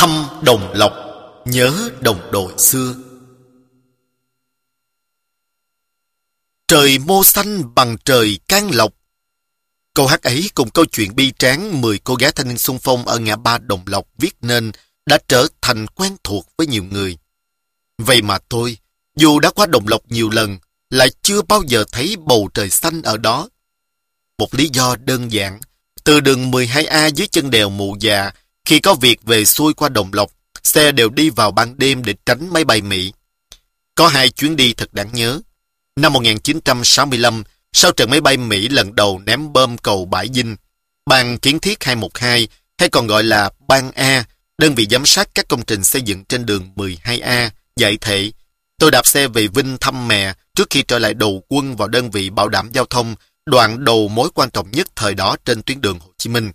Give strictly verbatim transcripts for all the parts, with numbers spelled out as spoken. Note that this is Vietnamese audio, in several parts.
Thăm đồng lộc, nhớ đồng đội xưa. Trời mô xanh bằng trời can lộc. Câu hát ấy cùng câu chuyện bi tráng mười cô gái thanh niên xung phong ở ngã ba Đồng Lộc viết nên đã trở thành quen thuộc với nhiều người. Vậy mà tôi, dù đã qua Đồng Lộc nhiều lần, lại chưa bao giờ thấy bầu trời xanh ở đó. Một lý do đơn giản, từ đường mười hai A dưới chân đèo Mụ Dạ, khi có việc về xuôi qua Đồng Lộc, xe đều đi vào ban đêm để tránh máy bay Mỹ. Có hai chuyến đi thật đáng nhớ. Năm một nghìn chín trăm sáu mươi lăm, sau trận máy bay Mỹ lần đầu ném bom cầu Bãi Dinh, Ban Kiến thiết hai một hai, hay còn gọi là Ban A, đơn vị giám sát các công trình xây dựng trên đường mười hai A, giải thể, tôi đạp xe về Vinh thăm mẹ trước khi trở lại đầu quân vào đơn vị bảo đảm giao thông, đoạn đầu mối quan trọng nhất thời đó trên tuyến đường Hồ Chí Minh.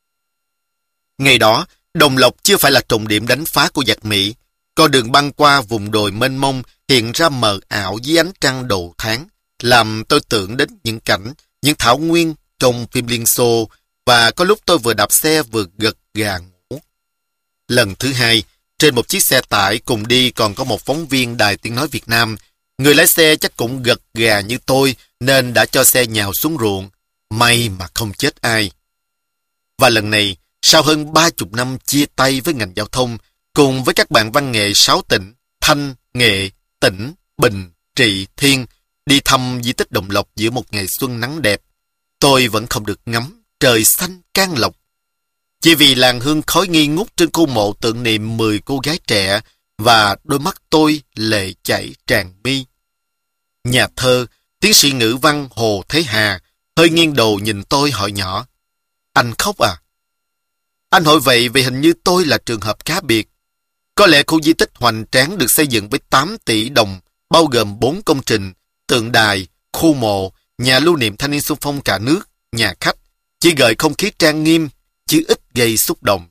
Ngày đó, Đồng Lộc chưa phải là trọng điểm đánh phá của giặc Mỹ. Con đường băng qua vùng đồi mênh mông hiện ra mờ ảo dưới ánh trăng đầu tháng, làm tôi tưởng đến những cảnh, những thảo nguyên trong phim Liên Xô, và có lúc tôi vừa đạp xe vừa gật gà ngủ. Lần thứ hai, trên một chiếc xe tải cùng đi còn có một phóng viên Đài Tiếng Nói Việt Nam. Người lái xe chắc cũng gật gà như tôi nên đã cho xe nhào xuống ruộng. May mà không chết ai. Và lần này, sau hơn ba chục năm chia tay với ngành giao thông, cùng với các bạn văn nghệ sáu tỉnh, Thanh, Nghệ, Tĩnh, Bình, Trị, Thiên, đi thăm di tích Đồng Lộc giữa một ngày xuân nắng đẹp, tôi vẫn không được ngắm trời xanh can lộc. Chỉ vì làn hương khói nghi ngút trên khu mộ tượng niệm mười cô gái trẻ và đôi mắt tôi lệ chảy tràn mi. Nhà thơ, tiến sĩ ngữ văn Hồ Thế Hà hơi nghiêng đầu nhìn tôi hỏi nhỏ: "Anh khóc à?" Anh hỏi vậy vì hình như tôi là trường hợp cá biệt. Có lẽ khu di tích hoành tráng được xây dựng với tám tỷ đồng, bao gồm bốn công trình, tượng đài, khu mộ, nhà lưu niệm thanh niên xung phong cả nước, nhà khách, chỉ gợi không khí trang nghiêm, chứ ít gây xúc động.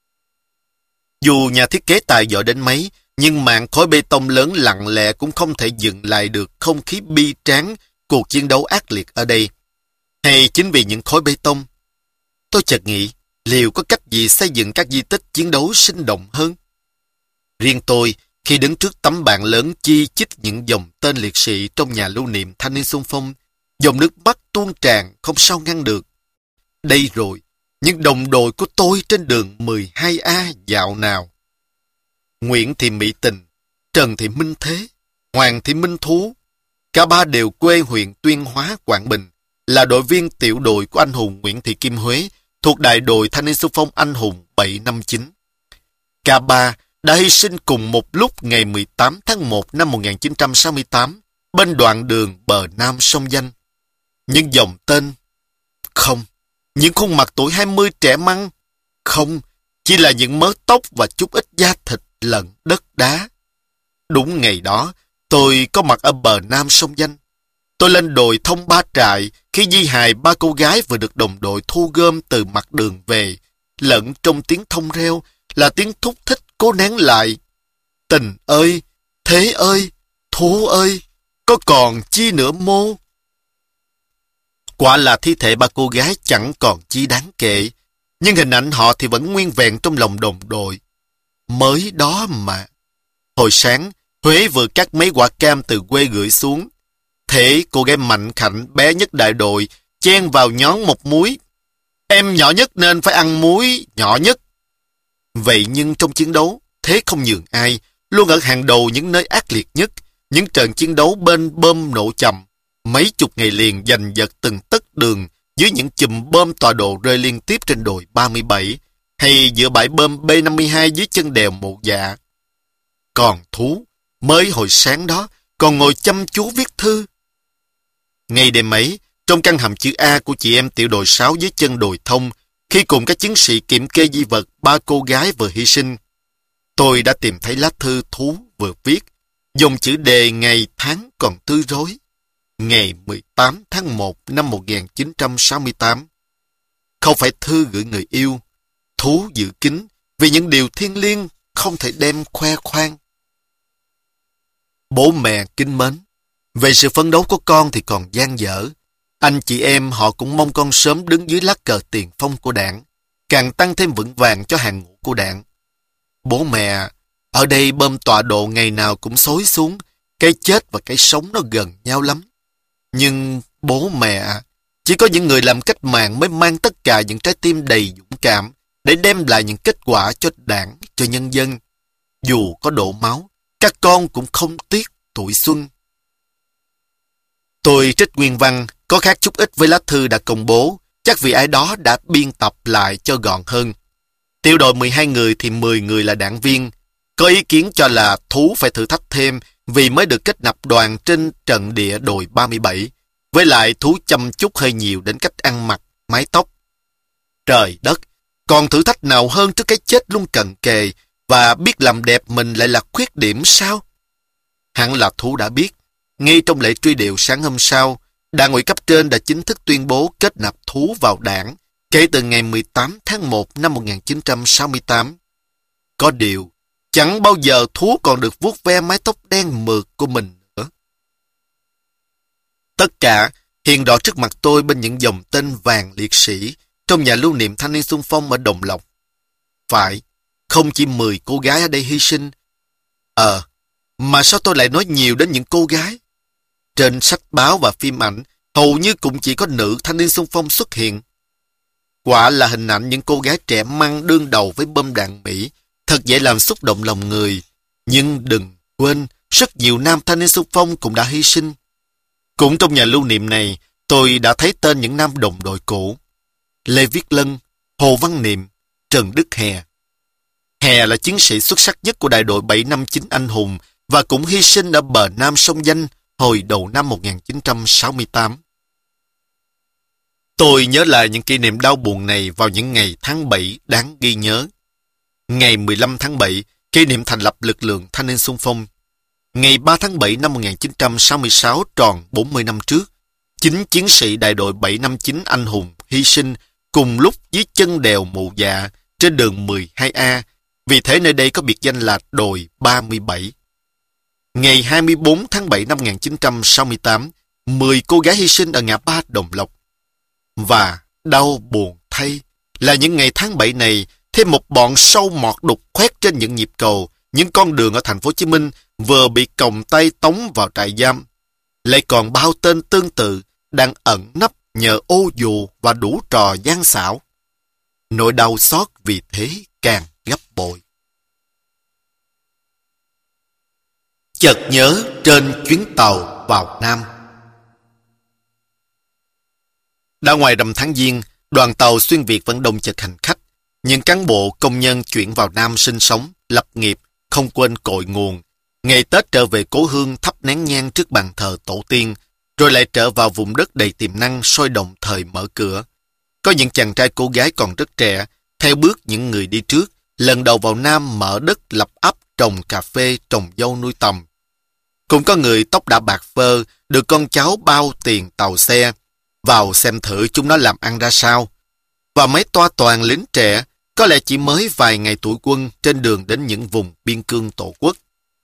Dù nhà thiết kế tài giỏi đến mấy, nhưng mảng khối bê tông lớn lặng lẽ cũng không thể dựng lại được không khí bi tráng cuộc chiến đấu ác liệt ở đây. Hay chính vì những khối bê tông? Tôi chợt nghĩ, liệu có cách gì xây dựng các di tích chiến đấu sinh động hơn? Riêng tôi, khi đứng trước tấm bảng lớn chi chít những dòng tên liệt sĩ trong nhà lưu niệm thanh niên xung phong, dòng nước mắt tuôn tràn không sao ngăn được. Đây rồi, những đồng đội của tôi trên đường mười hai A dạo nào. Nguyễn Thị Mỹ Tình, Trần Thị Minh Thế, Hoàng Thị Minh Thú, cả ba đều quê huyện Tuyên Hóa, Quảng Bình, là đội viên tiểu đội của anh hùng Nguyễn Thị Kim Huế, thuộc đại đội thanh niên xung phong anh hùng bảy năm chín. Cả ba đã hy sinh cùng một lúc ngày mười tám tháng một năm một nghìn chín trăm sáu mươi tám bên đoạn đường bờ Nam sông Danh. Những dòng tên không, những khuôn mặt tuổi hai mươi trẻ măng không, chỉ là những mớ tóc và chút ít da thịt lẫn đất đá. Đúng ngày đó, tôi có mặt ở bờ Nam sông Danh. Tôi lên đồi thông Ba Trại khi di hài ba cô gái vừa được đồng đội thu gom từ mặt đường về, lẫn trong tiếng thông reo là tiếng thúc thích cố nén lại: "Tình ơi, Thế ơi, Thú ơi, có còn chi nữa mô?" Quả là thi thể ba cô gái chẳng còn chi đáng kể, nhưng hình ảnh họ thì vẫn nguyên vẹn trong lòng đồng đội. Mới đó mà. Hồi sáng, Huế vừa cắt mấy quả cam từ quê gửi xuống. Thế cô gái mạnh khảnh bé nhất đại đội chen vào nhón một múi. "Em nhỏ nhất nên phải ăn múi nhỏ nhất." Vậy nhưng trong chiến đấu, Thế không nhường ai, luôn ở hàng đầu những nơi ác liệt nhất. Những trận chiến đấu bên bom nổ chậm, mấy chục ngày liền giành giật từng tấc đường dưới những chùm bom tọa độ rơi liên tiếp trên đồi ba mươi bảy, hay giữa bãi bom B năm mươi hai dưới chân đèo Mộ Dạ. Còn Thú, mới hồi sáng đó, còn ngồi chăm chú viết thư. Ngày đêm ấy, trong căn hầm chữ A của chị em tiểu đội sáu dưới chân đồi thông, khi cùng các chiến sĩ kiểm kê di vật ba cô gái vừa hy sinh, tôi đã tìm thấy lá thư Thú vừa viết, dòng chữ đề ngày tháng còn tươi rối. Ngày mười tám tháng một năm một nghìn chín trăm sáu mươi tám. Không phải thư gửi người yêu, Thú giữ kín vì những điều thiêng liêng không thể đem khoe khoang. Bố mẹ kính mến, về sự phấn đấu của con thì còn dang dở. Anh chị em họ cũng mong con sớm đứng dưới lá cờ tiền phong của đảng, càng tăng thêm vững vàng cho hàng ngũ của đảng. Bố mẹ, ở đây bơm tọa độ ngày nào cũng xối xuống, cái chết và cái sống nó gần nhau lắm. Nhưng bố mẹ, chỉ có những người làm cách mạng mới mang tất cả những trái tim đầy dũng cảm để đem lại những kết quả cho đảng, cho nhân dân. Dù có đổ máu, các con cũng không tiếc tuổi xuân. Tôi trích nguyên văn, có khác chút ít với lá thư đã công bố, chắc vì ai đó đã biên tập lại cho gọn hơn. Tiểu đội mười hai người thì mười người là đảng viên. Có ý kiến cho là Thú phải thử thách thêm vì mới được kết nạp đoàn trên trận địa đồi ba mươi bảy. Với lại Thú chăm chút hơi nhiều đến cách ăn mặc, mái tóc. Trời đất, còn thử thách nào hơn trước cái chết luôn cận kề và biết làm đẹp mình lại là khuyết điểm sao? Hẳn là Thú đã biết. Ngay trong lễ truy điệu sáng hôm sau, Đảng ủy cấp trên đã chính thức tuyên bố kết nạp Thú vào đảng kể từ ngày mười tám tháng một năm một nghìn chín trăm sáu mươi tám. Có điều, chẳng bao giờ Thú còn được vuốt ve mái tóc đen mượt của mình nữa. Tất cả hiện rõ trước mặt tôi bên những dòng tên vàng liệt sĩ trong nhà lưu niệm thanh niên xung phong ở Đồng Lộc. Phải, không chỉ mười cô gái ở đây hy sinh. Ờ, mà sao tôi lại nói nhiều đến những cô gái? Trên sách báo và phim ảnh, hầu như cũng chỉ có nữ thanh niên xung phong xuất hiện. Quả là hình ảnh những cô gái trẻ măng đương đầu với bom đạn Mỹ, thật dễ làm xúc động lòng người. Nhưng đừng quên, rất nhiều nam thanh niên xung phong cũng đã hy sinh. Cũng trong nhà lưu niệm này, tôi đã thấy tên những nam đồng đội cũ. Lê Viết Lân, Hồ Văn Niệm, Trần Đức Hè. Hè là chiến sĩ xuất sắc nhất của đại đội bảy năm chín anh hùng và cũng hy sinh ở bờ Nam sông Danh hồi đầu năm một nghìn chín trăm sáu mươi tám. Tôi nhớ lại những kỷ niệm đau buồn này vào những ngày tháng bảy đáng ghi nhớ. Ngày mười lăm tháng bảy, kỷ niệm thành lập lực lượng thanh niên xung phong. Ngày ba tháng bảy năm một nghìn chín trăm sáu mươi sáu tròn bốn mươi năm trước, chính chiến sĩ đại đội bảy năm chín anh hùng hy sinh cùng lúc dưới chân đèo Mụ Dạ trên đường mười hai A, vì thế nơi đây có biệt danh là đồi ba mươi bảy. Ngày hai mươi bốn tháng bảy năm một nghìn chín trăm sáu mươi tám, mười cô gái hy sinh ở ngã ba Đồng Lộc. Và đau buồn thay là những ngày tháng bảy này, thêm một bọn sâu mọt đục khoét trên những nhịp cầu, những con đường ở thành phố Hồ Chí Minh vừa bị còng tay tống vào trại giam. Lại còn bao tên tương tự đang ẩn nấp nhờ ô dù và đủ trò gian xảo. Nỗi đau xót vì thế càng gấp bội. Chợt nhớ trên chuyến tàu vào Nam. Đã ngoài rằm tháng Giêng, đoàn tàu xuyên Việt vẫn đông chật hành khách. Những cán bộ công nhân chuyển vào Nam sinh sống, lập nghiệp, không quên cội nguồn. Ngày Tết trở về cố hương thắp nén nhang trước bàn thờ tổ tiên, rồi lại trở vào vùng đất đầy tiềm năng sôi động thời mở cửa. Có những chàng trai cô gái còn rất trẻ, theo bước những người đi trước, lần đầu vào Nam mở đất lập ấp trồng cà phê, trồng dâu nuôi tầm. Cũng có người tóc đã bạc phơ, được con cháu bao tiền tàu xe, vào xem thử chúng nó làm ăn ra sao. Và mấy toa toàn lính trẻ, có lẽ chỉ mới vài ngày tuổi quân trên đường đến những vùng biên cương tổ quốc.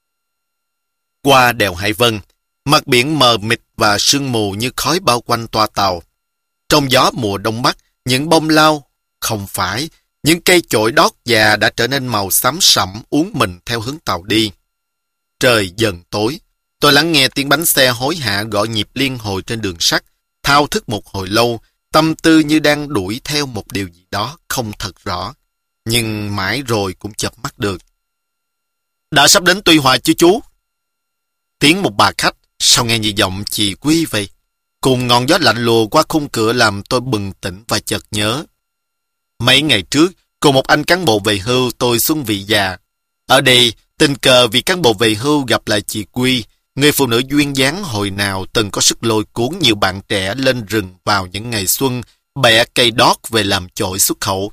Qua đèo Hải Vân, mặt biển mờ mịt và sương mù như khói bao quanh toa tàu. Trong gió mùa đông bắc, những bông lau, không phải, những cây chổi đót già đã trở nên màu xám sẫm uốn mình theo hướng tàu đi. Trời dần tối, tôi lắng nghe tiếng bánh xe hối hả gõ nhịp liên hồi trên đường sắt, thao thức một hồi lâu, tâm tư như đang đuổi theo một điều gì đó không thật rõ, nhưng mãi rồi cũng chợp mắt được. Đã sắp đến Tuy Hòa chưa chú? Tiếng một bà khách, sao nghe như giọng chị Quy vậy? Cùng ngọn gió lạnh lùa qua khung cửa làm tôi bừng tỉnh và chợt nhớ. Mấy ngày trước, cùng một anh cán bộ về hưu tôi xuân vị già. Ở đây, tình cờ vì cán bộ về hưu gặp lại chị Quy, người phụ nữ duyên dáng hồi nào từng có sức lôi cuốn nhiều bạn trẻ lên rừng vào những ngày xuân, bẻ cây đót về làm chổi xuất khẩu.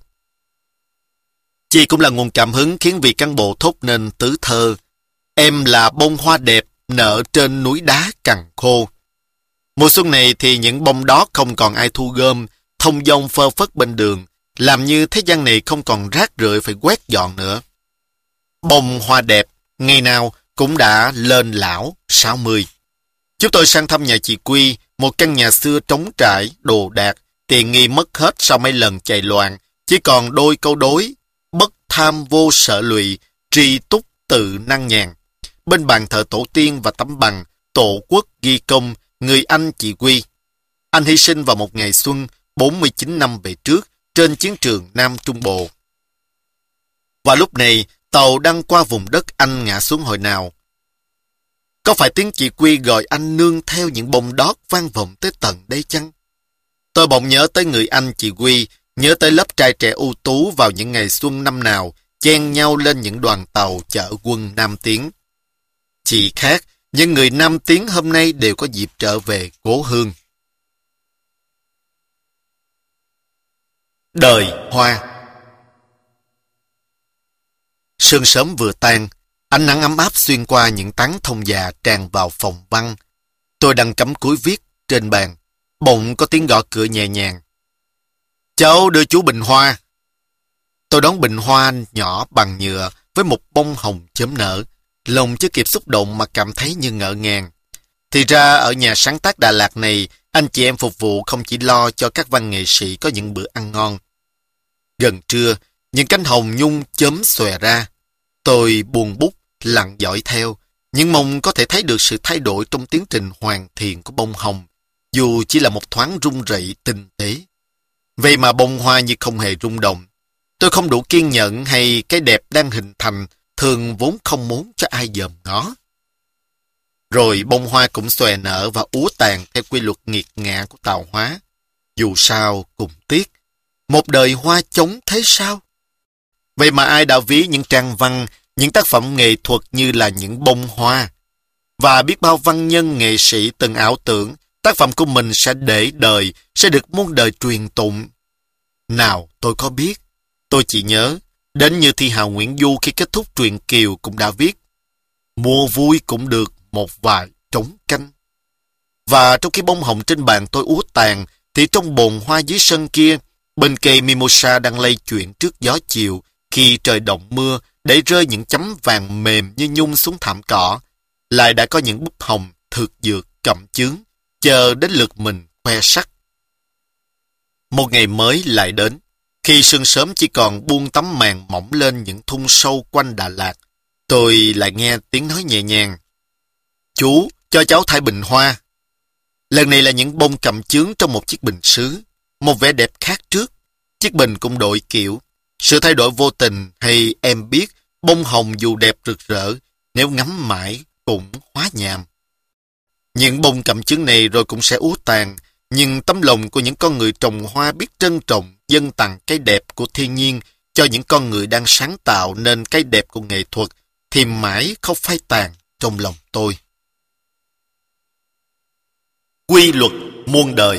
Chị cũng là nguồn cảm hứng khiến vị cán bộ thốt nên tứ thơ: em là bông hoa đẹp nở trên núi đá cằn khô. Mùa xuân này thì những bông đót không còn ai thu gom, thông dong phơ phất bên đường, làm như thế gian này không còn rác rưởi phải quét dọn nữa. Bông hoa đẹp, ngày nào cũng đã lên lão sáu mươi. Chúng tôi sang thăm nhà chị Quy, một căn nhà xưa trống trải, đồ đạc, tiện nghi mất hết sau mấy lần chạy loạn, chỉ còn đôi câu đối: bất tham vô sợ lụy, tri túc tự năng nhàn. Bên bàn thờ tổ tiên và tấm bằng tổ quốc ghi công người anh chị Quy. Anh hy sinh vào một ngày xuân bốn mươi chín năm về trước trên chiến trường Nam Trung Bộ. Và lúc này, tàu đang qua vùng đất anh ngã xuống hồi nào. Có phải tiếng chị Quy gọi anh nương theo những bông đót vang vọng tới tận đây chăng? Tôi bỗng nhớ tới người anh chị Quy, nhớ tới lớp trai trẻ ưu tú vào những ngày xuân năm nào, chen nhau lên những đoàn tàu chở quân Nam Tiến. Chỉ khác, những người Nam Tiến hôm nay đều có dịp trở về cố hương. Đời Hoa. Sương sớm vừa tan, ánh nắng ấm áp xuyên qua những tán thông già tràn vào phòng văn. Tôi đang cắm cúi viết trên bàn, bỗng có tiếng gõ cửa nhẹ nhàng. Cháu đưa chú bình hoa. Tôi đón bình hoa nhỏ bằng nhựa với một bông hồng chớm nở. Lòng chưa kịp xúc động mà cảm thấy như ngỡ ngàng. Thì ra ở nhà sáng tác Đà Lạt này, anh chị em phục vụ không chỉ lo cho các văn nghệ sĩ có những bữa ăn ngon. Gần trưa, những cánh hồng nhung chớm xòe ra. Tôi buồn bút, lặng dõi theo, nhưng mong có thể thấy được sự thay đổi trong tiến trình hoàn thiện của bông hồng, dù chỉ là một thoáng rung rẩy tinh tế. Vậy mà bông hoa như không hề rung động. Tôi không đủ kiên nhẫn hay cái đẹp đang hình thành thường vốn không muốn cho ai dòm ngó. Rồi bông hoa cũng xòe nở và úa tàn theo quy luật nghiệt ngã của tạo hóa. Dù sao cũng tiếc, một đời hoa trống thế sao? Vậy mà ai đã ví những trang văn, những tác phẩm nghệ thuật như là những bông hoa. Và biết bao văn nhân nghệ sĩ từng ảo tưởng tác phẩm của mình sẽ để đời, sẽ được muôn đời truyền tụng. Nào tôi có biết, tôi chỉ nhớ, đến như thi hào Nguyễn Du khi kết thúc truyện Kiều cũng đã viết, mua vui cũng được một vài trống canh. Và trong khi bông hồng trên bàn tôi úa tàn, thì trong bồn hoa dưới sân kia, bên cây mimosa đang lay chuyển trước gió chiều, khi trời động mưa, để rơi những chấm vàng mềm như nhung xuống thảm cỏ, lại đã có những búp hồng thực dược cẩm chướng, chờ đến lượt mình khoe sắc. Một ngày mới lại đến, khi sương sớm chỉ còn buông tấm màn mỏng lên những thung sâu quanh Đà Lạt, tôi lại nghe tiếng nói nhẹ nhàng. Chú, cho cháu thay bình hoa. Lần này là những bông cẩm chướng trong một chiếc bình sứ, một vẻ đẹp khác trước. Chiếc bình cũng đổi kiểu. Sự thay đổi vô tình hay em biết, bông hồng dù đẹp rực rỡ, nếu ngắm mãi cũng hóa nhàm. Những bông cẩm chướng này rồi cũng sẽ úa tàn, nhưng tấm lòng của những con người trồng hoa biết trân trọng, dâng tặng cái đẹp của thiên nhiên cho những con người đang sáng tạo nên cái đẹp của nghệ thuật, thì mãi không phai tàn trong lòng tôi. Quy luật muôn đời.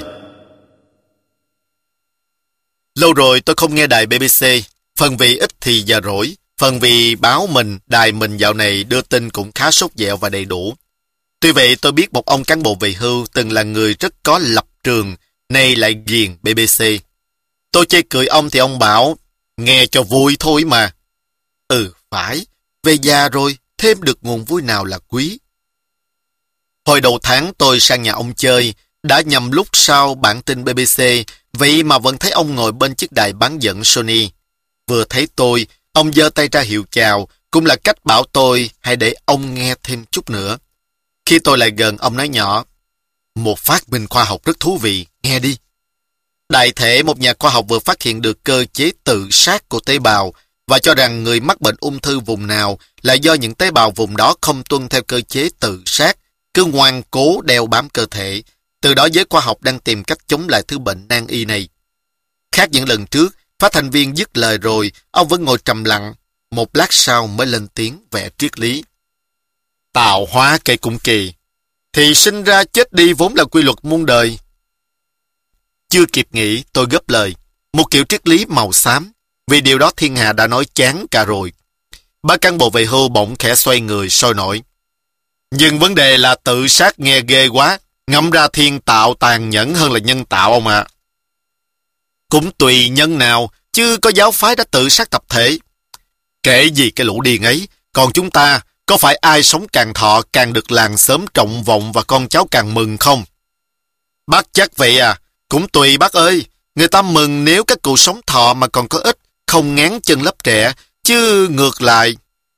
Lâu rồi tôi không nghe đài bê bê xê, phần vì ít thì giờ rỗi, phần vì báo mình, đài mình dạo này đưa tin cũng khá sốt dẹo và đầy đủ. Tuy vậy tôi biết một ông cán bộ về hưu từng là người rất có lập trường, nay lại ghiền bê bê xê. Tôi chê cười ông thì ông bảo, nghe cho vui thôi mà. Ừ, phải, về già rồi, thêm được nguồn vui nào là quý. Hồi đầu tháng tôi sang nhà ông chơi, đã nhầm lúc sau bản tin bê bê xê, vậy mà vẫn thấy ông ngồi bên chiếc đài bán dẫn Sony. Vừa thấy tôi, ông giơ tay ra hiệu chào, cũng là cách bảo tôi hãy để ông nghe thêm chút nữa. Khi tôi lại gần, ông nói nhỏ, một phát minh khoa học rất thú vị, nghe đi. Đại thể một nhà khoa học vừa phát hiện được cơ chế tự sát của tế bào và cho rằng người mắc bệnh ung thư vùng nào là do những tế bào vùng đó không tuân theo cơ chế tự sát, cứ ngoan cố đeo bám cơ thể. Từ đó giới khoa học đang tìm cách chống lại thứ bệnh nan y này. Khác những lần trước, phát thanh viên dứt lời rồi, ông vẫn ngồi trầm lặng, một lát sau mới lên tiếng vẽ triết lý. Tạo hóa cây cũng kỳ, thì sinh ra chết đi vốn là quy luật muôn đời. Chưa kịp nghĩ, tôi gấp lời, một kiểu triết lý màu xám, vì điều đó thiên hạ đã nói chán cả rồi. Bác cán bộ về hưu bỗng khẽ xoay người sôi nổi. Nhưng vấn đề là tự sát nghe ghê quá, ngẫm ra thiên tạo tàn nhẫn hơn là nhân tạo ông ạ. À. Cũng tùy nhân nào, chứ có giáo phái đã tự sát tập thể. Kể gì cái lũ điên ấy, còn chúng ta, có phải ai sống càng thọ càng được làng xóm trọng vọng và con cháu càng mừng không? Bác chắc vậy à, cũng tùy bác ơi, người ta mừng nếu các cụ sống thọ mà còn có ích, không ngán chân lớp trẻ, chứ ngược lại.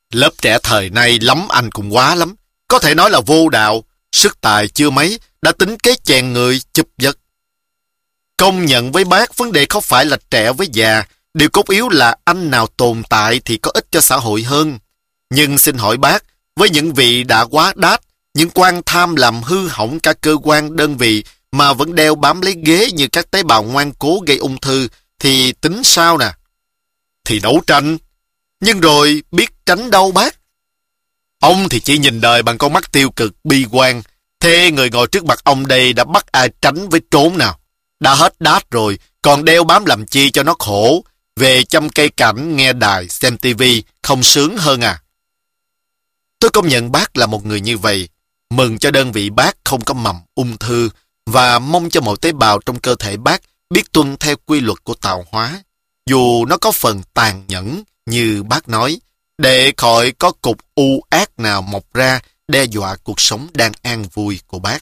Lớp trẻ thời nay lắm anh cũng quá lắm. Có thể nói là vô đạo, sức tài chưa mấy, đã tính kế chèn người chụp giật. Công nhận với bác, vấn đề không phải là trẻ với già, điều cốt yếu là anh nào tồn tại thì có ích cho xã hội hơn. Nhưng xin hỏi bác, với những vị đã quá đát, những quan tham làm hư hỏng cả cơ quan đơn vị mà vẫn đeo bám lấy ghế như các tế bào ngoan cố gây ung thư, thì tính sao nè? Thì đấu tranh. Nhưng rồi biết tránh đâu bác? Ông thì chỉ nhìn đời bằng con mắt tiêu cực, bi quan. Thế người ngồi trước mặt ông đây đã bắt ai tránh với trốn nào? Đã hết đát rồi, còn đeo bám làm chi cho nó khổ. Về chăm cây cảnh, nghe đài, xem tivi, không sướng hơn à? Tôi công nhận bác là một người như vậy. Mừng cho đơn vị bác không có mầm ung thư và mong cho mọi tế bào trong cơ thể bác biết tuân theo quy luật của tạo hóa. Dù nó có phần tàn nhẫn như bác nói, để khỏi có cục u ác nào mọc ra đe dọa cuộc sống đang an vui của bác.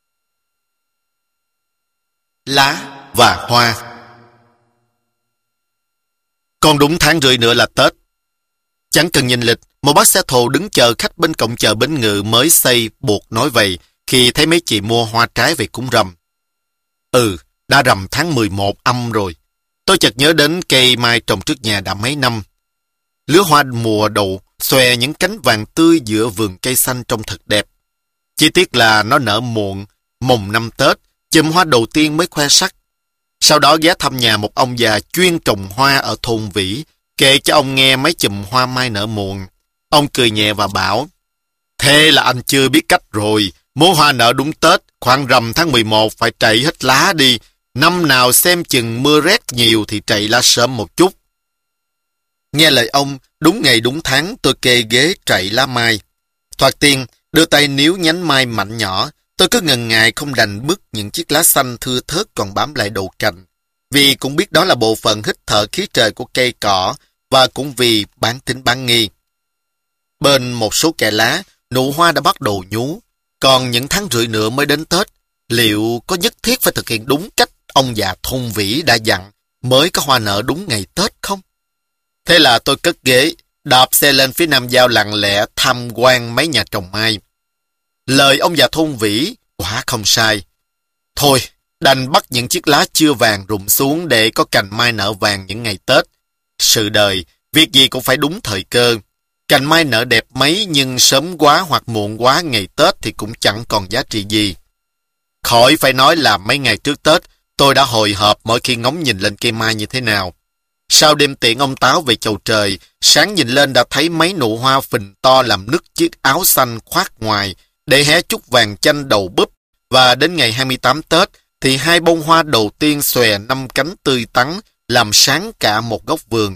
Lá và hoa. Còn đúng tháng rưỡi nữa là Tết. Chẳng cần nhìn lịch, một bác xe thồ đứng chờ khách bên cổng chợ Bến Ngự mới xây buộc nói vậy khi thấy mấy chị mua hoa trái về cúng rằm. Ừ, đã rằm tháng mười một âm rồi. Tôi chợt nhớ đến cây mai trồng trước nhà đã mấy năm. Lứa hoa mùa đầu xòe những cánh vàng tươi giữa vườn cây xanh trông thật đẹp. Chỉ tiếc là nó nở muộn, mồng năm Tết, chùm hoa đầu tiên mới khoe sắc. Sau đó ghé thăm nhà một ông già chuyên trồng hoa ở thôn Vĩ, kể cho ông nghe mấy chùm hoa mai nở muộn. Ông cười nhẹ và bảo, thế là anh chưa biết cách rồi, muốn hoa nở đúng Tết, khoảng rằm tháng mười một phải trậy hết lá đi, năm nào xem chừng mưa rét nhiều thì trậy lá sớm một chút. Nghe lời ông, đúng ngày đúng tháng tôi kê ghế trậy lá mai. Thoạt tiên, đưa tay níu nhánh mai mạnh nhỏ, tôi cứ ngần ngại không đành bứt những chiếc lá xanh thưa thớt còn bám lại đầu cành. Vì cũng biết đó là bộ phận hít thở khí trời của cây cỏ, và cũng vì bán tính bán nghi. Bên một số kẽ lá, nụ hoa đã bắt đầu nhú, còn những tháng rưỡi nữa mới đến Tết. Liệu có nhất thiết phải thực hiện đúng cách ông già thôn Vĩ đã dặn mới có hoa nở đúng ngày Tết không? Thế là tôi cất ghế, đạp xe lên phía Nam Giao lặng lẽ tham quan mấy nhà trồng mai. Lời ông già thôn Vĩ quả không sai. Thôi, đành bắt những chiếc lá chưa vàng rụng xuống để có cành mai nở vàng những ngày Tết. Sự đời, việc gì cũng phải đúng thời cơ. Cành mai nở đẹp mấy nhưng sớm quá hoặc muộn quá ngày Tết thì cũng chẳng còn giá trị gì. Khỏi phải nói là mấy ngày trước Tết, tôi đã hồi hộp mỗi khi ngóng nhìn lên cây mai như thế nào. Sau đêm tiễn ông Táo về chầu trời, sáng nhìn lên đã thấy mấy nụ hoa phình to làm nứt chiếc áo xanh khoác ngoài, để hé chút vàng chanh đầu búp, và đến ngày hai mươi tám Tết thì hai bông hoa đầu tiên xòe năm cánh tươi tắn, làm sáng cả một góc vườn.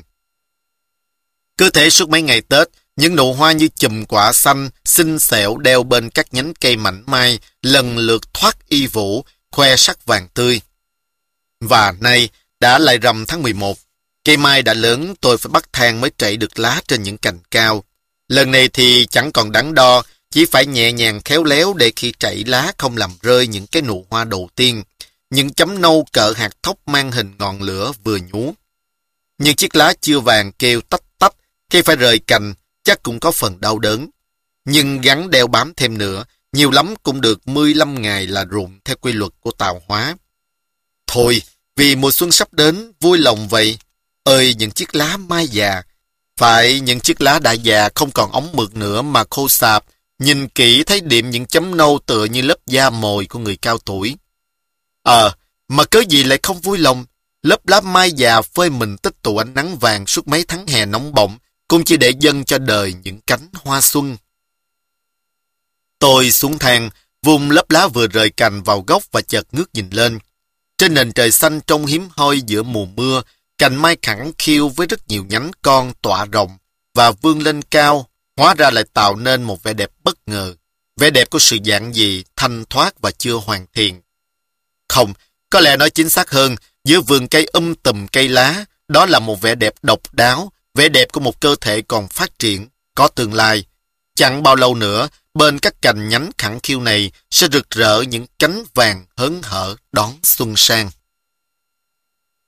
Cứ thế suốt mấy ngày Tết, những nụ hoa như chùm quả xanh, xinh xẻo đeo bên các nhánh cây mảnh mai, lần lượt thoát y vũ, khoe sắc vàng tươi. Và nay, đã lại rằm tháng mười một, cây mai đã lớn, tôi phải bắt thang mới trẩy được lá trên những cành cao. Lần này thì chẳng còn đắn đo, chỉ phải nhẹ nhàng khéo léo để khi trẩy lá không làm rơi những cái nụ hoa đầu tiên, những chấm nâu cỡ hạt thóc mang hình ngọn lửa vừa nhú. Nhưng chiếc lá chưa vàng kêu tách tách, khi phải rời cành, chắc cũng có phần đau đớn. Nhưng gắn đeo bám thêm nữa, nhiều lắm cũng được mười lăm ngày là rụng theo quy luật của tạo hóa. Thôi, vì mùa xuân sắp đến, vui lòng vậy. Ơi những chiếc lá mai già, phải những chiếc lá đã già không còn óng mượt nữa mà khô sạp, nhìn kỹ thấy điểm những chấm nâu tựa như lớp da mồi của người cao tuổi. Ờ, à, mà cớ gì lại không vui lòng, lớp lá mai già phơi mình tích tụ ánh nắng vàng suốt mấy tháng hè nóng bỏng, cũng chỉ để dâng cho đời những cánh hoa xuân. Tôi xuống thang, vung lớp lá vừa rời cành vào gốc và chợt ngước nhìn lên. Trên nền trời xanh trông hiếm hoi giữa mùa mưa, cành mai khẳng khiu với rất nhiều nhánh con tọa rộng và vươn lên cao, hóa ra lại tạo nên một vẻ đẹp bất ngờ, vẻ đẹp của sự giản dị, thanh thoát và chưa hoàn thiện. Không, có lẽ nói chính xác hơn, giữa vườn cây um tùm cây lá, đó là một vẻ đẹp độc đáo, vẻ đẹp của một cơ thể còn phát triển, có tương lai. Chẳng bao lâu nữa, bên các cành nhánh khẳng khiu này sẽ rực rỡ những cánh vàng hớn hở đón xuân sang.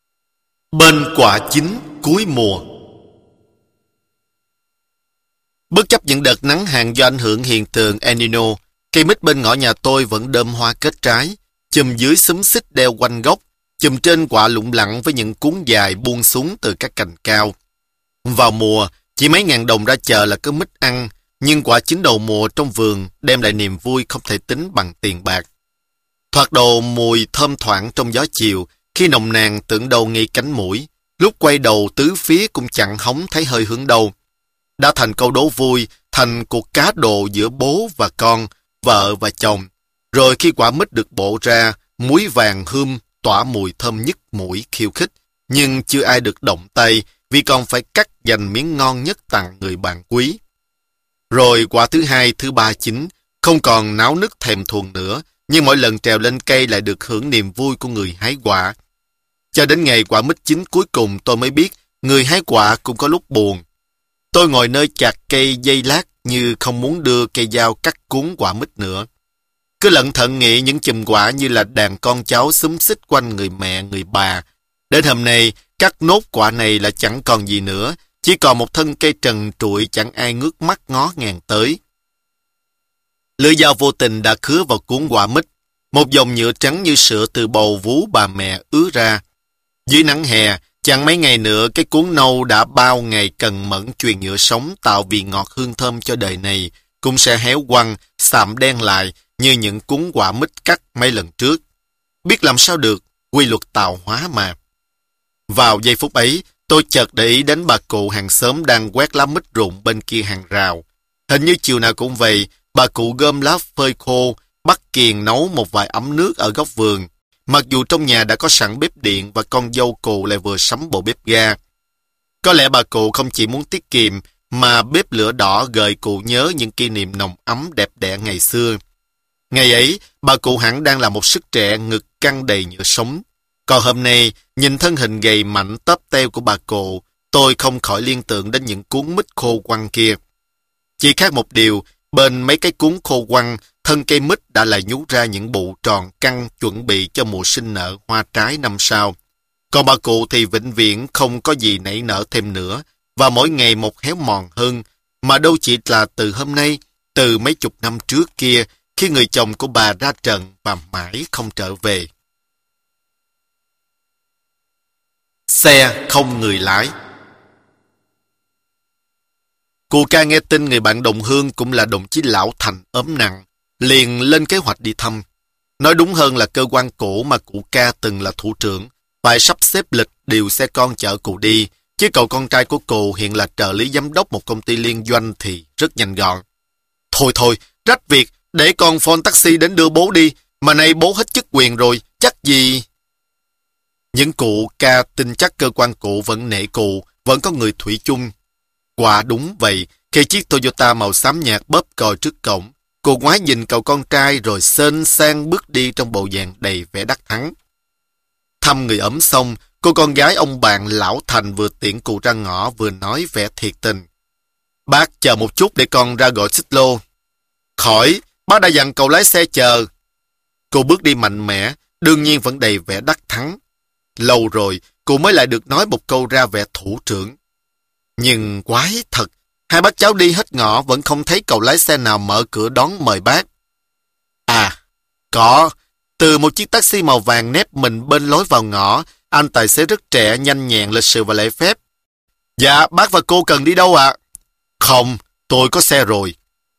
Bên quả chín cuối mùa. Bất chấp những đợt nắng hạn do ảnh hưởng hiện tượng El Nino, cây mít bên ngõ nhà tôi vẫn đơm hoa kết trái, chùm dưới xúm xích đeo quanh gốc, chùm trên quả lủng lẳng với những cuốn dài buông xuống từ các cành cao. Vào mùa, chỉ mấy ngàn đồng ra chợ là có mít ăn, nhưng quả chín đầu mùa trong vườn đem lại niềm vui không thể tính bằng tiền bạc. Thoạt đầu mùi thơm thoảng trong gió chiều, khi nồng nàn tưởng đâu ngay cánh mũi, lúc quay đầu tứ phía cũng chẳng hóng thấy hơi hướng đâu. Đã thành câu đố vui, thành cuộc cá độ giữa bố và con, vợ và chồng. Rồi khi quả mít được bộ ra, muối vàng hươm tỏa mùi thơm nhức mũi khiêu khích, nhưng chưa ai được động tay vì còn phải cắt dành miếng ngon nhất tặng người bạn quý. Rồi quả thứ hai, thứ ba chín, không còn náo nức thèm thuồng nữa, nhưng mỗi lần trèo lên cây lại được hưởng niềm vui của người hái quả. Cho đến ngày quả mít chín cuối cùng tôi mới biết người hái quả cũng có lúc buồn. Tôi ngồi nơi chạc cây dây lát như không muốn đưa cây dao cắt cuốn quả mít nữa. Cứ lẩn thận nghĩ những chùm quả như là đàn con cháu xúm xích quanh người mẹ, người bà. Đến hôm nay, cắt nốt quả này là chẳng còn gì nữa, chỉ còn một thân cây trần trụi chẳng ai ngước mắt ngó ngàng tới. Lưỡi dao vô tình đã khứa vào cuốn quả mít, một dòng nhựa trắng như sữa từ bầu vú bà mẹ ứa ra. Dưới nắng hè, chẳng mấy ngày nữa cái cuốn nâu đã bao ngày cần mẫn truyền nhựa sống tạo vị ngọt hương thơm cho đời này, cũng sẽ héo quăng, sạm đen lại như những cuốn quả mít cắt mấy lần trước. Biết làm sao được, quy luật tạo hóa mà. Vào giây phút ấy, tôi chợt để ý đến bà cụ hàng xóm đang quét lá mít rụng bên kia hàng rào. Hình như chiều nào cũng vậy, bà cụ gom lá phơi khô, bắt kiềng nấu một vài ấm nước ở góc vườn. Mặc dù trong nhà đã có sẵn bếp điện và con dâu cụ lại vừa sắm bộ bếp ga. Có lẽ bà cụ không chỉ muốn tiết kiệm, mà bếp lửa đỏ gợi cụ nhớ những kỷ niệm nồng ấm đẹp đẽ ngày xưa. Ngày ấy, bà cụ hẳn đang là một sức trẻ ngực căng đầy nhựa sống. Còn hôm nay, nhìn thân hình gầy mạnh tớp teo của bà cụ, tôi không khỏi liên tưởng đến những cuốn mít khô quăng kia. Chỉ khác một điều, bên mấy cái cuốn khô quăng, thân cây mít đã lại nhú ra những bụ tròn căng chuẩn bị cho mùa sinh nở hoa trái năm sau. Còn bà cụ thì vĩnh viễn không có gì nảy nở thêm nữa, và mỗi ngày một héo mòn hơn, mà đâu chỉ là từ hôm nay, từ mấy chục năm trước kia, khi người chồng của bà ra trận và mãi không trở về. Xe không người lái. Cụ ca nghe tin người bạn đồng hương cũng là đồng chí Lão Thành ốm nặng, liền lên kế hoạch đi thăm. Nói đúng hơn là cơ quan cũ mà cụ ca từng là thủ trưởng, phải sắp xếp lịch điều xe con chở cụ đi, chứ cậu con trai của cụ hiện là trợ lý giám đốc một công ty liên doanh thì rất nhanh gọn. Thôi thôi, rách việc, để con phone taxi đến đưa bố đi, mà nay bố hết chức quyền rồi, chắc gì... Những cụ ca tin chắc cơ quan cụ vẫn nể cụ, vẫn có người thủy chung. Quả đúng vậy, khi chiếc Toyota màu xám nhạt bóp còi trước cổng, cô ngoái nhìn cậu con trai rồi xên sang bước đi trong bộ dạng đầy vẻ đắc thắng. Thăm người ấm xong, cô con gái ông bạn Lão Thành vừa tiễn cụ ra ngõ vừa nói vẻ thiệt tình. Bác chờ một chút để con ra gọi xích lô. Khỏi, bác đã dặn cậu lái xe chờ. Cô bước đi mạnh mẽ, đương nhiên vẫn đầy vẻ đắc thắng. Lâu rồi, cô mới lại được nói một câu ra vẻ thủ trưởng. Nhưng quái thật, hai bác cháu đi hết ngõ vẫn không thấy cậu lái xe nào mở cửa đón mời bác. À, có. Từ một chiếc taxi màu vàng nép mình bên lối vào ngõ, anh tài xế rất trẻ, nhanh nhẹn, lịch sự và lễ phép. Dạ, bác và cô cần đi đâu ạ? Không, tôi có xe rồi.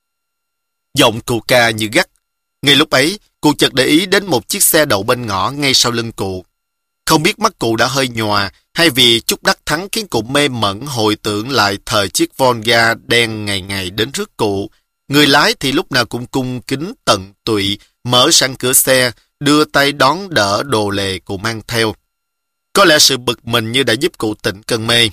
Giọng cụ ca như gắt. Ngay lúc ấy, cụ chợt để ý đến một chiếc xe đậu bên ngõ ngay sau lưng cụ. Không biết mắt cụ đã hơi nhòa, hay vì chút đắc thắng khiến cụ mê mẩn hồi tưởng lại thời chiếc Volga đen ngày ngày đến rước cụ. Người lái thì lúc nào cũng cung kính tận tụy, mở sẵn cửa xe, đưa tay đón đỡ đồ lề cụ mang theo. Có lẽ sự bực mình như đã giúp cụ tỉnh cơn mê.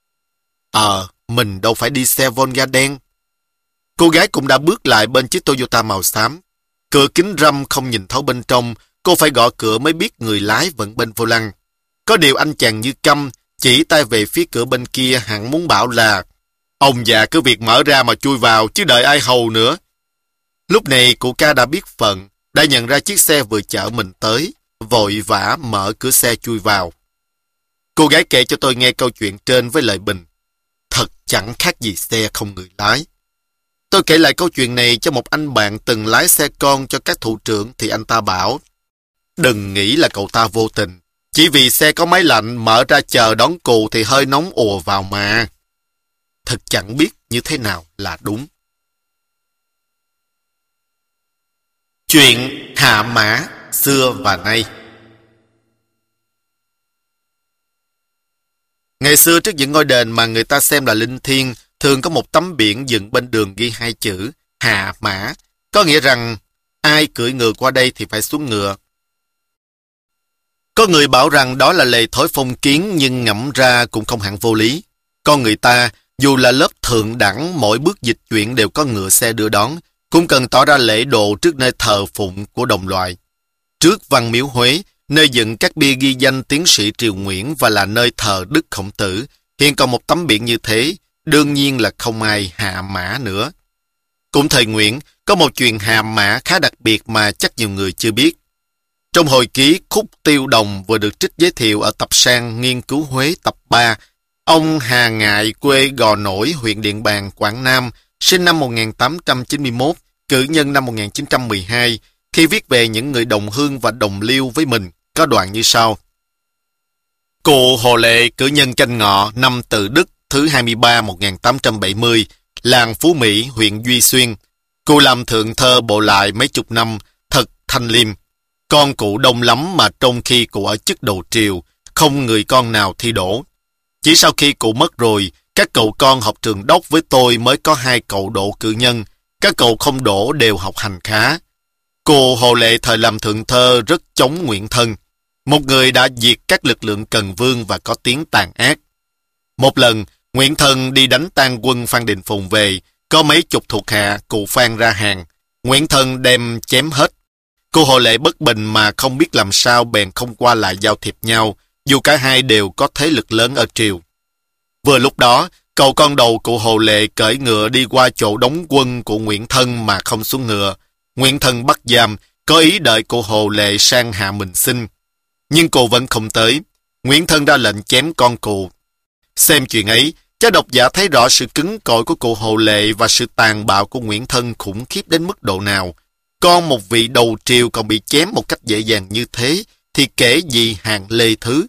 Ờ, mình đâu phải đi xe Volga đen. Cô gái cũng đã bước lại bên chiếc Toyota màu xám. Cửa kính râm không nhìn thấu bên trong, cô phải gõ cửa mới biết người lái vẫn bên vô lăng. Có điều anh chàng như câm, chỉ tay về phía cửa bên kia hẳn muốn bảo là ông già cứ việc mở ra mà chui vào chứ đợi ai hầu nữa. Lúc này cụ ca đã biết phận, đã nhận ra chiếc xe vừa chở mình tới, vội vã mở cửa xe chui vào. Cô gái kể cho tôi nghe câu chuyện trên với lời bình. Thật chẳng khác gì xe không người lái. Tôi kể lại câu chuyện này cho một anh bạn từng lái xe con cho các thủ trưởng thì anh ta bảo, đừng nghĩ là cậu ta vô tình. Chỉ vì xe có máy lạnh mở ra chờ đón cù thì hơi nóng ùa vào mà. Thật chẳng biết như thế nào là đúng. Chuyện hạ mã xưa và nay. Ngày xưa trước những ngôi đền mà người ta xem là linh thiêng, thường có một tấm biển dựng bên đường ghi hai chữ hạ mã, có nghĩa rằng ai cưỡi ngựa qua đây thì phải xuống ngựa. Có người bảo rằng đó là lề thói phong kiến, nhưng ngẫm ra cũng không hẳn vô lý. Con người ta, dù là lớp thượng đẳng, mỗi bước dịch chuyển đều có ngựa xe đưa đón, cũng cần tỏ ra lễ độ trước nơi thờ phụng của đồng loại. Trước Văn Miếu Huế, nơi dựng các bia ghi danh tiến sĩ Triều Nguyễn và là nơi thờ Đức Khổng Tử, hiện còn một tấm biển như thế, đương nhiên là không ai hạ mã nữa. Cũng thời Nguyễn, có một chuyện hạ mã khá đặc biệt mà chắc nhiều người chưa biết. Trong hồi ký Khúc Tiêu Đồng vừa được trích giới thiệu ở tập sang Nghiên cứu Huế tập ba, ông Hà Ngại quê Gò Nổi, huyện Điện Bàn, Quảng Nam, sinh năm một nghìn tám trăm chín mươi mốt, cử nhân năm một nghìn chín trăm mười hai, khi viết về những người đồng hương và đồng liêu với mình, có đoạn như sau. Cụ Hồ Lệ, cử nhân Chanh Ngọ, năm Tự Đức, thứ hai mươi ba một nghìn tám trăm bảy mươi, làng Phú Mỹ, huyện Duy Xuyên. Cụ làm thượng thơ bộ lại mấy chục năm, thật thanh liêm. Con cụ đông lắm mà trong khi cụ ở chức đầu triều, không người con nào thi đỗ. Chỉ sau khi cụ mất rồi, các cậu con học trường đốc với tôi mới có hai cậu đỗ cử nhân. Các cậu không đỗ đều học hành khá. Cụ Hồ Lệ thời làm thượng thơ rất chống Nguyễn Thân, một người đã diệt các lực lượng Cần Vương và có tiếng tàn ác. Một lần, Nguyễn Thân đi đánh tan quân Phan Đình Phùng về, có mấy chục thuộc hạ cụ Phan ra hàng. Nguyễn Thân đem chém hết. Cô Hồ Lệ bất bình mà không biết làm sao bèn không qua lại giao thiệp nhau, dù cả hai đều có thế lực lớn ở triều. Vừa lúc đó, cậu con đầu cụ Hồ Lệ cởi ngựa đi qua chỗ đóng quân của Nguyễn Thân mà không xuống ngựa. Nguyễn Thân bắt giam, có ý đợi cụ Hồ Lệ sang hạ mình xin. Nhưng cô vẫn không tới. Nguyễn Thân ra lệnh chém con cụ. Xem chuyện ấy, chắc độc giả thấy rõ sự cứng cỏi của cụ Hồ Lệ và sự tàn bạo của Nguyễn Thân khủng khiếp đến mức độ nào. Con một vị đầu triều còn bị chém một cách dễ dàng như thế, thì kể gì hàng Lê Thứ.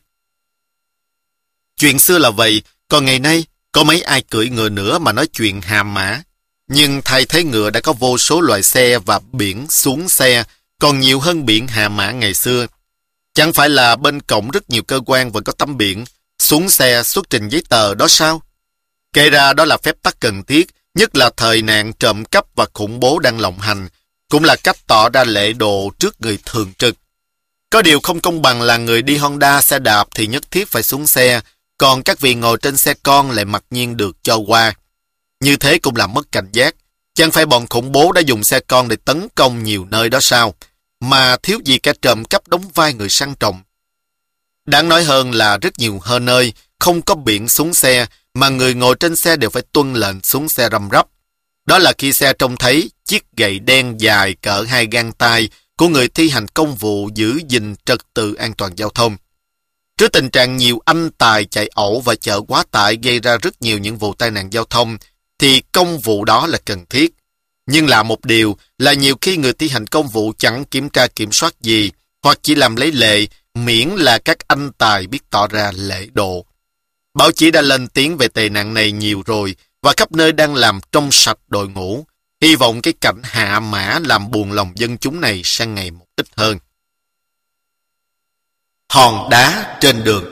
Chuyện xưa là vậy, còn ngày nay, có mấy ai cưỡi ngựa nữa mà nói chuyện hạ mã. Nhưng thay thế ngựa đã có vô số loại xe và biển xuống xe, còn nhiều hơn biển hạ mã ngày xưa. Chẳng phải là bên cổng rất nhiều cơ quan vẫn có tấm biển, xuống xe xuất trình giấy tờ đó sao? Kể ra đó là phép tắc cần thiết, nhất là thời nạn trộm cắp và khủng bố đang lộng hành, cũng là cách tỏ ra lễ độ trước người thường trực. Có điều không công bằng là người đi Honda xe đạp thì nhất thiết phải xuống xe, còn các vị ngồi trên xe con lại mặc nhiên được cho qua. Như thế cũng làm mất cảnh giác. Chẳng phải bọn khủng bố đã dùng xe con để tấn công nhiều nơi đó sao, mà thiếu gì cả trộm cắp đóng vai người sang trọng. Đáng nói hơn là rất nhiều hơn nơi không có biển xuống xe, mà người ngồi trên xe đều phải tuân lệnh xuống xe răm rắp. Đó là khi xe trông thấy chiếc gậy đen dài cỡ hai gang tay của người thi hành công vụ giữ gìn trật tự an toàn giao thông. Trước tình trạng nhiều anh tài chạy ẩu và chở quá tải gây ra rất nhiều những vụ tai nạn giao thông, thì công vụ đó là cần thiết. Nhưng là một điều là nhiều khi người thi hành công vụ chẳng kiểm tra kiểm soát gì, hoặc chỉ làm lấy lệ, miễn là các anh tài biết tỏ ra lễ độ. Báo chí đã lên tiếng về tệ nạn này nhiều rồi, và khắp nơi đang làm trong sạch đội ngũ. Hy vọng cái cảnh hạ mã làm buồn lòng dân chúng này sang ngày một ít hơn. Hòn đá trên đường.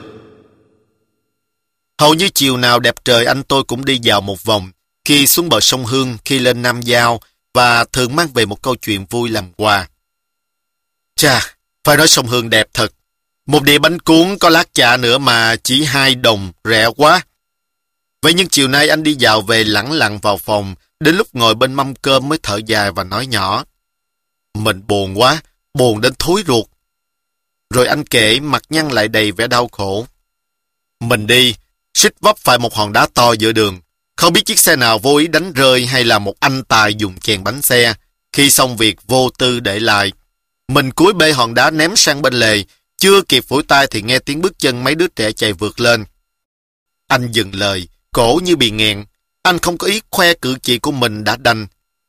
Hầu như chiều nào đẹp trời anh tôi cũng đi dạo một vòng, khi xuống bờ sông Hương, khi lên Nam Giao, và thường mang về một câu chuyện vui làm quà. Chà, phải nói sông Hương đẹp thật. Một đĩa bánh cuốn có lát chả nữa mà chỉ hai đồng, rẻ quá. Vậy nhưng chiều nay anh đi dạo về lẳng lặng vào phòng, đến lúc ngồi bên mâm cơm mới thở dài và nói nhỏ. Mình buồn quá, buồn đến thối ruột. Rồi anh kể mặt nhăn lại đầy vẻ đau khổ. Mình đi, xích vấp phải một hòn đá to giữa đường. Không biết chiếc xe nào vô ý đánh rơi hay là một anh tài dùng chèn bánh xe. Khi xong việc vô tư để lại. Mình cúi bê hòn đá ném sang bên lề. Chưa kịp phủi tay thì nghe tiếng bước chân mấy đứa trẻ chạy vượt lên. Anh dừng lời, cổ như bị nghẹn. Anh không có ý khoe cử chỉ của mình đã đành.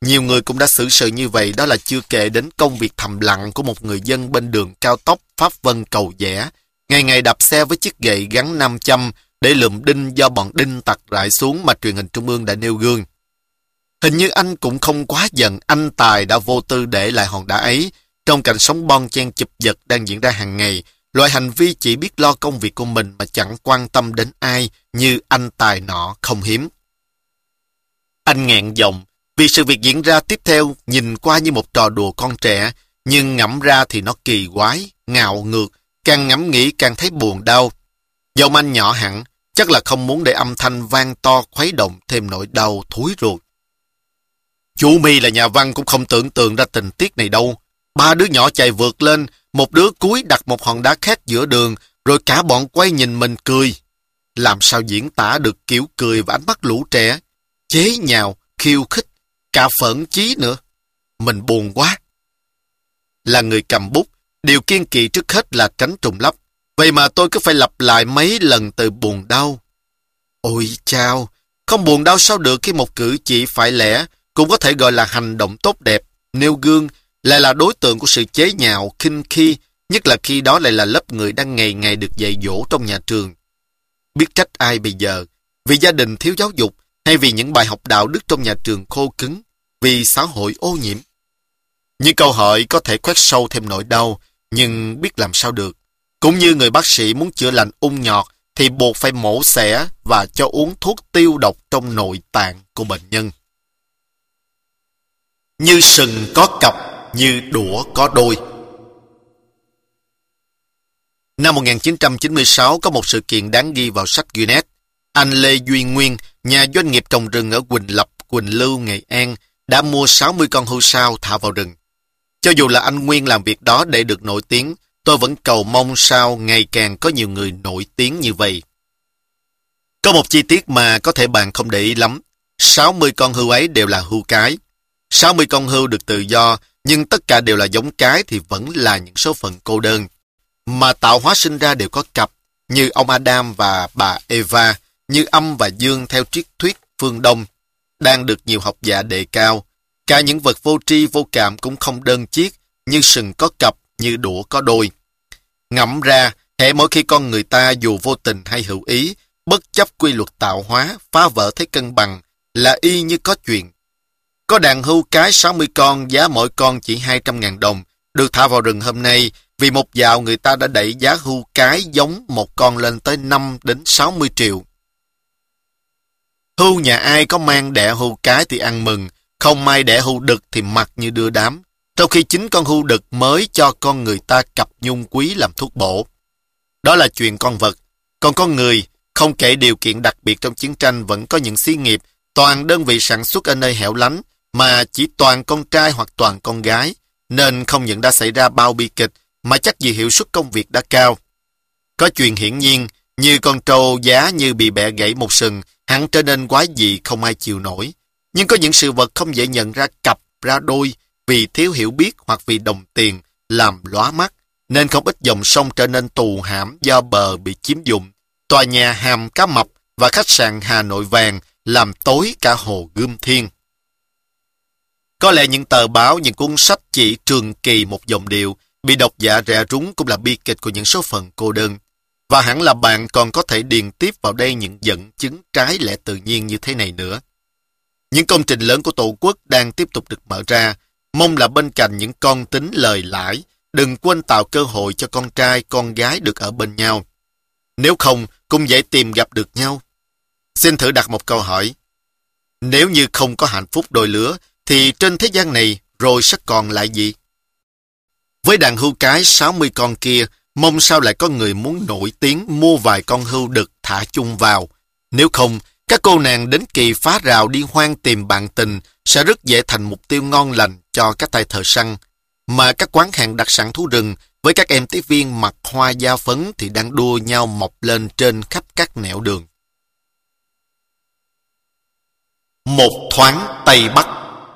Nhiều người cũng đã xử sự như vậy, đó là chưa kể đến công việc thầm lặng của một người dân bên đường cao tốc Pháp Vân Cầu Giẽ, ngày ngày đạp xe với chiếc gậy gắn nam châm để lượm đinh do bọn đinh tặc rải xuống mà truyền hình trung ương đã nêu gương. Hình như anh cũng không quá giận anh Tài đã vô tư để lại hòn đá ấy trong cảnh sống bon chen chụp giật đang diễn ra hàng ngày, loại hành vi chỉ biết lo công việc của mình mà chẳng quan tâm đến ai như anh Tài nọ không hiếm. Anh nghẹn giọng vì sự việc diễn ra tiếp theo nhìn qua như một trò đùa con trẻ, nhưng ngẫm ra thì nó kỳ quái, ngạo ngược, càng ngẫm nghĩ càng thấy buồn đau. Giọng anh nhỏ hẳn, chắc là không muốn để âm thanh vang to khuấy động thêm nỗi đau thúi ruột. Chú My là nhà văn cũng không tưởng tượng ra tình tiết này đâu. Ba đứa nhỏ chạy vượt lên, một đứa cúi đặt một hòn đá khác giữa đường, rồi cả bọn quay nhìn mình cười. Làm sao diễn tả được kiểu cười và ánh mắt lũ trẻ, chế nhạo, khiêu khích, cả phẫn chí nữa. Mình buồn quá. Là người cầm bút, điều kiên kỵ trước hết là tránh trùng lắp. Vậy mà tôi cứ phải lặp lại mấy lần từ buồn đau. Ôi chao, không buồn đau sao được khi một cử chỉ phải lẽ cũng có thể gọi là hành động tốt đẹp, nêu gương, lại là đối tượng của sự chế nhạo, khinh khi, nhất là khi đó lại là lớp người đang ngày ngày được dạy dỗ trong nhà trường. Biết trách ai bây giờ? Vì gia đình thiếu giáo dục, hay vì những bài học đạo đức trong nhà trường khô cứng, vì xã hội ô nhiễm? Những câu hỏi có thể khoét sâu thêm nỗi đau, nhưng biết làm sao được. Cũng như người bác sĩ muốn chữa lành ung nhọt thì buộc phải mổ xẻ và cho uống thuốc tiêu độc trong nội tạng của bệnh nhân. Như sừng có cặp, như đũa có đôi. Năm một nghìn chín trăm chín mươi sáu có một sự kiện đáng ghi vào sách Guinness. Anh Lê Duy Nguyên, nhà doanh nghiệp trồng rừng ở Quỳnh Lập, Quỳnh Lưu, Nghệ An, đã mua sáu mươi con hươu sao thả vào rừng. Cho dù là anh Nguyên làm việc đó để được nổi tiếng, tôi vẫn cầu mong sao ngày càng có nhiều người nổi tiếng như vậy. Có một chi tiết mà có thể bạn không để ý lắm. sáu mươi con hươu ấy đều là hươu cái. sáu mươi con hươu được tự do, nhưng tất cả đều là giống cái thì vẫn là những số phận cô đơn. Mà tạo hóa sinh ra đều có cặp, như ông Adam và bà Eva, như âm và dương theo triết thuyết phương Đông, đang được nhiều học giả đề cao. Cả những vật vô tri vô cảm cũng không đơn chiếc, như sừng có cặp, như đũa có đôi. Ngẫm ra, hễ mỗi khi con người ta dù vô tình hay hữu ý, bất chấp quy luật tạo hóa, phá vỡ thế cân bằng, là y như có chuyện. Có đàn hươu cái sáu mươi con, giá mỗi con chỉ hai trăm ngàn đồng, được thả vào rừng hôm nay, vì một dạo người ta đã đẩy giá hươu cái giống một con lên tới năm đến sáu mươi triệu. Hươu nhà ai có mang đẻ hươu cái thì ăn mừng, không may đẻ hươu đực thì mặc như đưa đám, trong khi chính con hươu đực mới cho con người ta cặp nhung quý làm thuốc bổ. Đó là chuyện con vật. Còn con người, không kể điều kiện đặc biệt trong chiến tranh, vẫn có những xí nghiệp, toàn đơn vị sản xuất ở nơi hẻo lánh, mà chỉ toàn con trai hoặc toàn con gái, nên không những đã xảy ra bao bi kịch, mà chắc vì hiệu suất công việc đã cao. Có chuyện hiển nhiên, như con trâu giá như bị bẻ gãy một sừng, hẳn trở nên quái dị không ai chịu nổi. Nhưng có những sự vật không dễ nhận ra cặp, ra đôi, vì thiếu hiểu biết hoặc vì đồng tiền, làm lóa mắt, nên không ít dòng sông trở nên tù hãm do bờ bị chiếm dụng. Tòa nhà Hàm Cá Mập và khách sạn Hà Nội Vàng làm tối cả hồ Gươm Thiên. Có lẽ những tờ báo, những cuốn sách chỉ trường kỳ một dòng điệu, bị độc giả rẻ rúng cũng là bi kịch của những số phận cô đơn. Và hẳn là bạn còn có thể điền tiếp vào đây những dẫn chứng trái lẽ tự nhiên như thế này nữa. Những công trình lớn của Tổ quốc đang tiếp tục được mở ra, mong là bên cạnh những con tính lời lãi, đừng quên tạo cơ hội cho con trai, con gái được ở bên nhau. Nếu không, cũng dễ tìm gặp được nhau. Xin thử đặt một câu hỏi. Nếu như không có hạnh phúc đôi lứa, thì trên thế gian này rồi sẽ còn lại gì? Với đàn hươu cái sáu mươi con kia, mong sao lại có người muốn nổi tiếng mua vài con hươu đực thả chung vào. Nếu không, các cô nàng đến kỳ phá rào đi hoang tìm bạn tình sẽ rất dễ thành mục tiêu ngon lành cho các tay thợ săn. Mà các quán hàng đặc sản thú rừng với các em tiếp viên mặc hoa da phấn thì đang đua nhau mọc lên trên khắp các nẻo đường. Một thoáng Tây Bắc.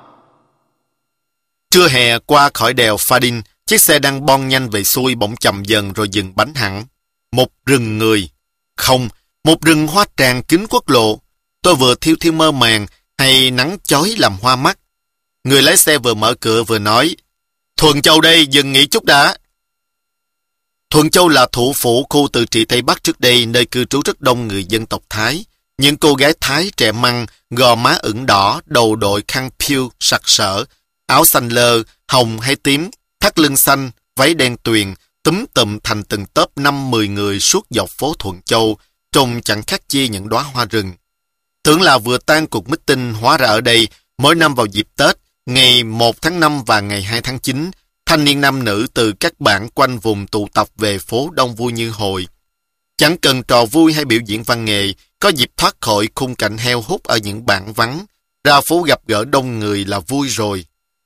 Trưa hè qua khỏi đèo Pha Đin, chiếc xe đang bon nhanh về xuôi bỗng chậm dần rồi dừng bánh hẳn. Một rừng người. Không, một rừng hoa tràn kín quốc lộ. Tôi vừa thiêu thiêu mơ màng hay nắng chói làm hoa mắt. Người lái xe vừa mở cửa vừa nói, Thuận Châu đây, dừng nghỉ chút đã. Thuận Châu là thủ phủ khu tự trị Tây Bắc trước đây, nơi cư trú rất đông người dân tộc Thái. Những cô gái Thái trẻ măng, gò má ửng đỏ, đầu đội khăn piêu, sặc sỡ, áo xanh lơ, hồng hay tím, thắt lưng xanh, váy đen tuyền, túm tụm thành từng tốp năm mười người suốt dọc phố Thuận Châu, trông chẳng khác chi những đóa hoa rừng. Tưởng là vừa tan cuộc meeting, hóa ra ở đây, mỗi năm vào dịp Tết, ngày một tháng năm và ngày hai tháng chín, thanh niên nam nữ từ các bản quanh vùng tụ tập về phố đông vui như hồi. Chẳng cần trò vui hay biểu diễn văn nghệ, có dịp thoát khỏi khung cảnh heo hút ở những bản vắng, ra phố gặp gỡ đông người là vui rồi.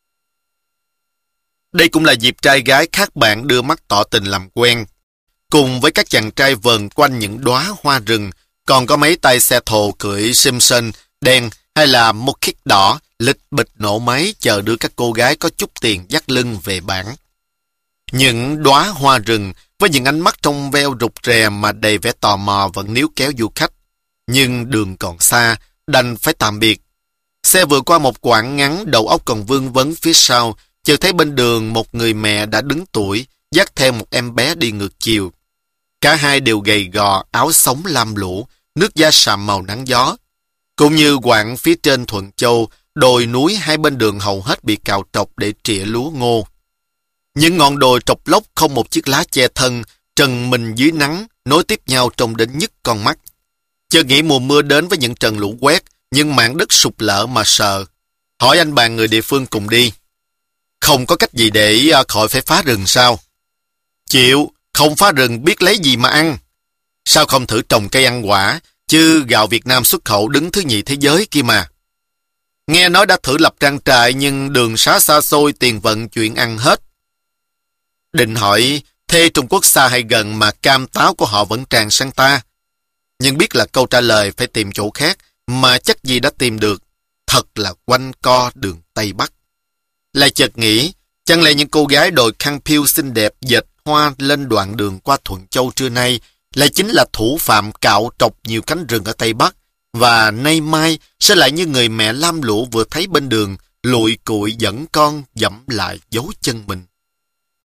Đây cũng là dịp trai gái khác bạn đưa mắt tỏ tình làm quen. Cùng với các chàng trai vờn quanh những đóa hoa rừng, còn có mấy tay xe thồ cưỡi Simpson đen hay là Mokik đỏ, lịch bịch nổ máy chờ đưa các cô gái có chút tiền dắt lưng về bản. Những đóa hoa rừng với những ánh mắt trong veo rụt rè mà đầy vẻ tò mò vẫn níu kéo du khách. Nhưng đường còn xa, đành phải tạm biệt. Xe vừa qua một quãng ngắn, đầu óc còn vương vấn phía sau, chợt thấy bên đường một người mẹ đã đứng tuổi, dắt theo một em bé đi ngược chiều. Cả hai đều gầy gò, áo sống lam lũ, nước da sạm màu nắng gió. Cũng như quãng phía trên Thuận Châu, đồi núi hai bên đường hầu hết bị cào trọc để trịa lúa ngô. Những ngọn đồi trọc lốc không một chiếc lá che thân, trần mình dưới nắng, nối tiếp nhau trông đến nhức con mắt. Chợt nghĩ mùa mưa đến với những trận lũ quét, nhưng mảng đất sụp lở mà sợ. Hỏi anh bạn người địa phương cùng đi. Không có cách gì để khỏi phải phá rừng sao? Chịu, không phá rừng biết lấy gì mà ăn. Sao không thử trồng cây ăn quả, chứ gạo Việt Nam xuất khẩu đứng thứ nhì thế giới kia mà. Nghe nói đã thử lập trang trại nhưng đường xá xa xôi, tiền vận chuyển ăn hết. Định hỏi, thế Trung Quốc xa hay gần mà cam táo của họ vẫn tràn sang ta? Nhưng biết là câu trả lời phải tìm chỗ khác, mà chắc gì đã tìm được. Thật là quanh co đường Tây Bắc. Lại chợt nghĩ, chẳng lẽ những cô gái đội khăn piêu xinh đẹp dệt hoa lên đoạn đường qua Thuận Châu trưa nay lại chính là thủ phạm cạo trọc nhiều cánh rừng ở Tây Bắc, và nay mai sẽ lại như người mẹ lam lũ vừa thấy bên đường, lụi cụi dẫn con dẫm lại dấu chân mình.